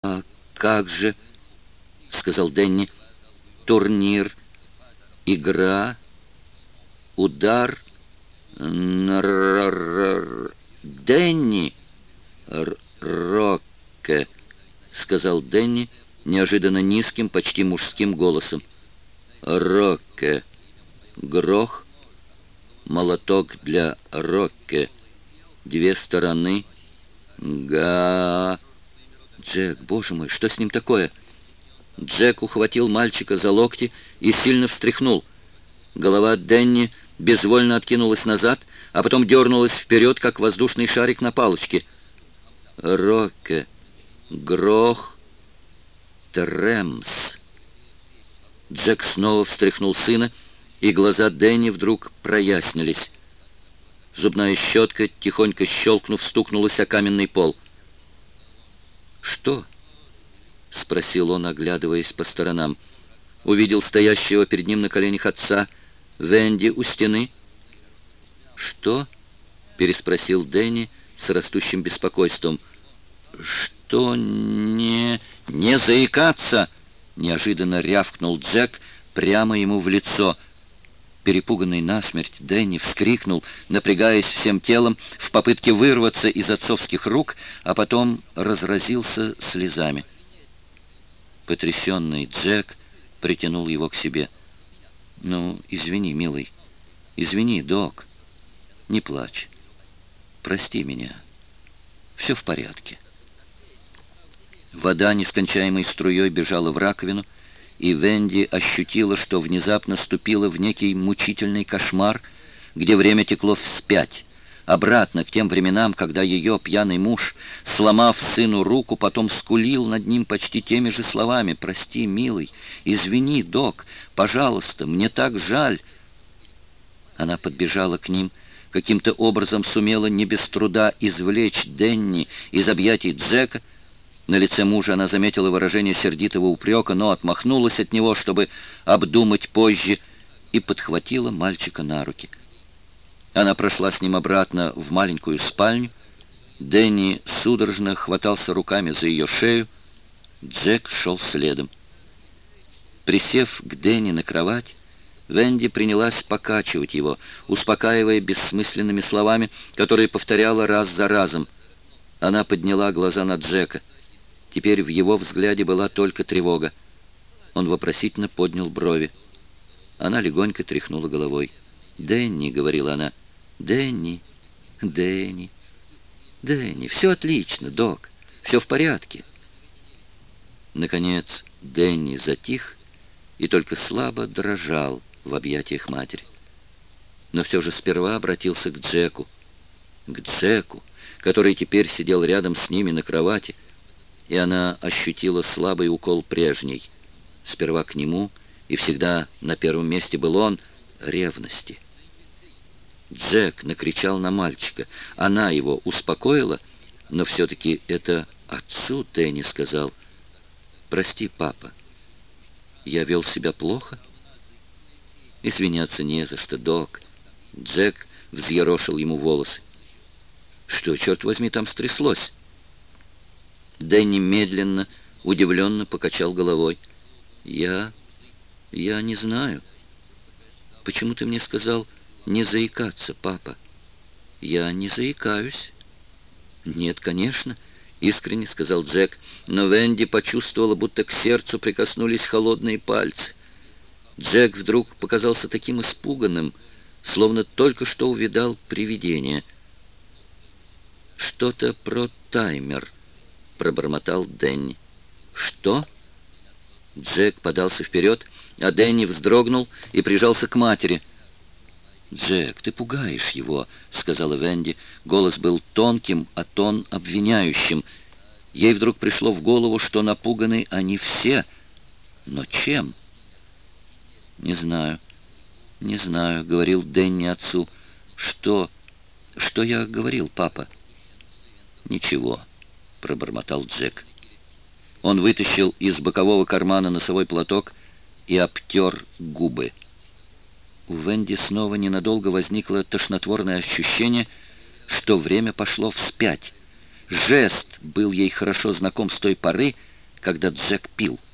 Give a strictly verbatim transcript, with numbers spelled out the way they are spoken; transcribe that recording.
«А как же, — сказал Денни, — турнир, игра, удар, нрррр, Денни, р- Рокке, — сказал Денни неожиданно низким, почти мужским голосом. Рокке, грох, молоток для Рокке, две стороны, га... Джек, боже мой, что с ним такое? Джек ухватил мальчика за локти и сильно встряхнул. Голова Денни безвольно откинулась назад, а потом дернулась вперед, как воздушный шарик на палочке. Рокке, грох, тремс. Джек снова встряхнул сына, и глаза Денни вдруг прояснились. Зубная щетка, тихонько щелкнув, стукнулась о каменный пол. «Что?» — спросил он, оглядываясь по сторонам. Увидел стоящего перед ним на коленях отца, Венди у стены. «Что?» — переспросил Дэнни с растущим беспокойством. «Что не... не заикаться!» — неожиданно рявкнул Джек прямо ему в лицо. Перепуганный насмерть, Дэнни вскрикнул, напрягаясь всем телом в попытке вырваться из отцовских рук, а потом разразился слезами. Потрясенный Джек притянул его к себе. «Ну, извини, милый, извини, док, не плачь, прости меня, все в порядке». Вода нескончаемой струей бежала в раковину, и Венди ощутила, что внезапно ступила в некий мучительный кошмар, где время текло вспять, обратно к тем временам, когда ее пьяный муж, сломав сыну руку, потом скулил над ним почти теми же словами: «Прости, милый, извини, док, пожалуйста, мне так жаль». Она подбежала к ним, каким-то образом сумела не без труда извлечь Денни из объятий Джека. На лице мужа она заметила выражение сердитого упрека, но отмахнулась от него, чтобы обдумать позже, и подхватила мальчика на руки. Она прошла с ним обратно в маленькую спальню. Денни судорожно хватался руками за ее шею. Джек шел следом. Присев к Денни на кровать, Венди принялась покачивать его, успокаивая бессмысленными словами, которые повторяла раз за разом. Она подняла глаза на Джека. Теперь в его взгляде была только тревога. Он вопросительно поднял брови. Она легонько тряхнула головой. «Дэнни», — говорила она, — «Дэнни, Дэнни, Дэнни, все отлично, док, все в порядке». Наконец Дэнни затих и только слабо дрожал в объятиях матери. Но все же сперва обратился к Джеку. К Джеку, который теперь сидел рядом с ними на кровати, и она ощутила слабый укол прежней. Сперва к нему, и всегда на первом месте был он, ревности. Джек накричал на мальчика. Она его успокоила, но все-таки это отцу Дэнни сказал: «Прости, папа, я вел себя плохо?» «Извиняться не за что, док». Джек взъерошил ему волосы. «Что, черт возьми, там стряслось?» Дэнни медленно, удивленно покачал головой. «Я... я не знаю. Почему ты мне сказал не заикаться, папа?» «Я не заикаюсь». «Нет, конечно», — искренне сказал Джек, но Венди почувствовала, будто к сердцу прикоснулись холодные пальцы. Джек вдруг показался таким испуганным, словно только что увидал привидение. «Что-то про таймер», — пробормотал Дэнни. «Что?» Джек подался вперед, а Дэнни вздрогнул и прижался к матери. «Джек, ты пугаешь его», — сказала Венди. Голос был тонким, а тон обвиняющим. Ей вдруг пришло в голову, что напуганы они все. Но чем? «Не знаю, не знаю», — говорил Дэнни отцу. «Что? Что я говорил, папа?» «Ничего», — пробормотал Джек. Он вытащил из бокового кармана носовой платок и обтер губы. У Венди снова ненадолго возникло тошнотворное ощущение, что время пошло вспять. Жест был ей хорошо знаком с той поры, когда Джек пил.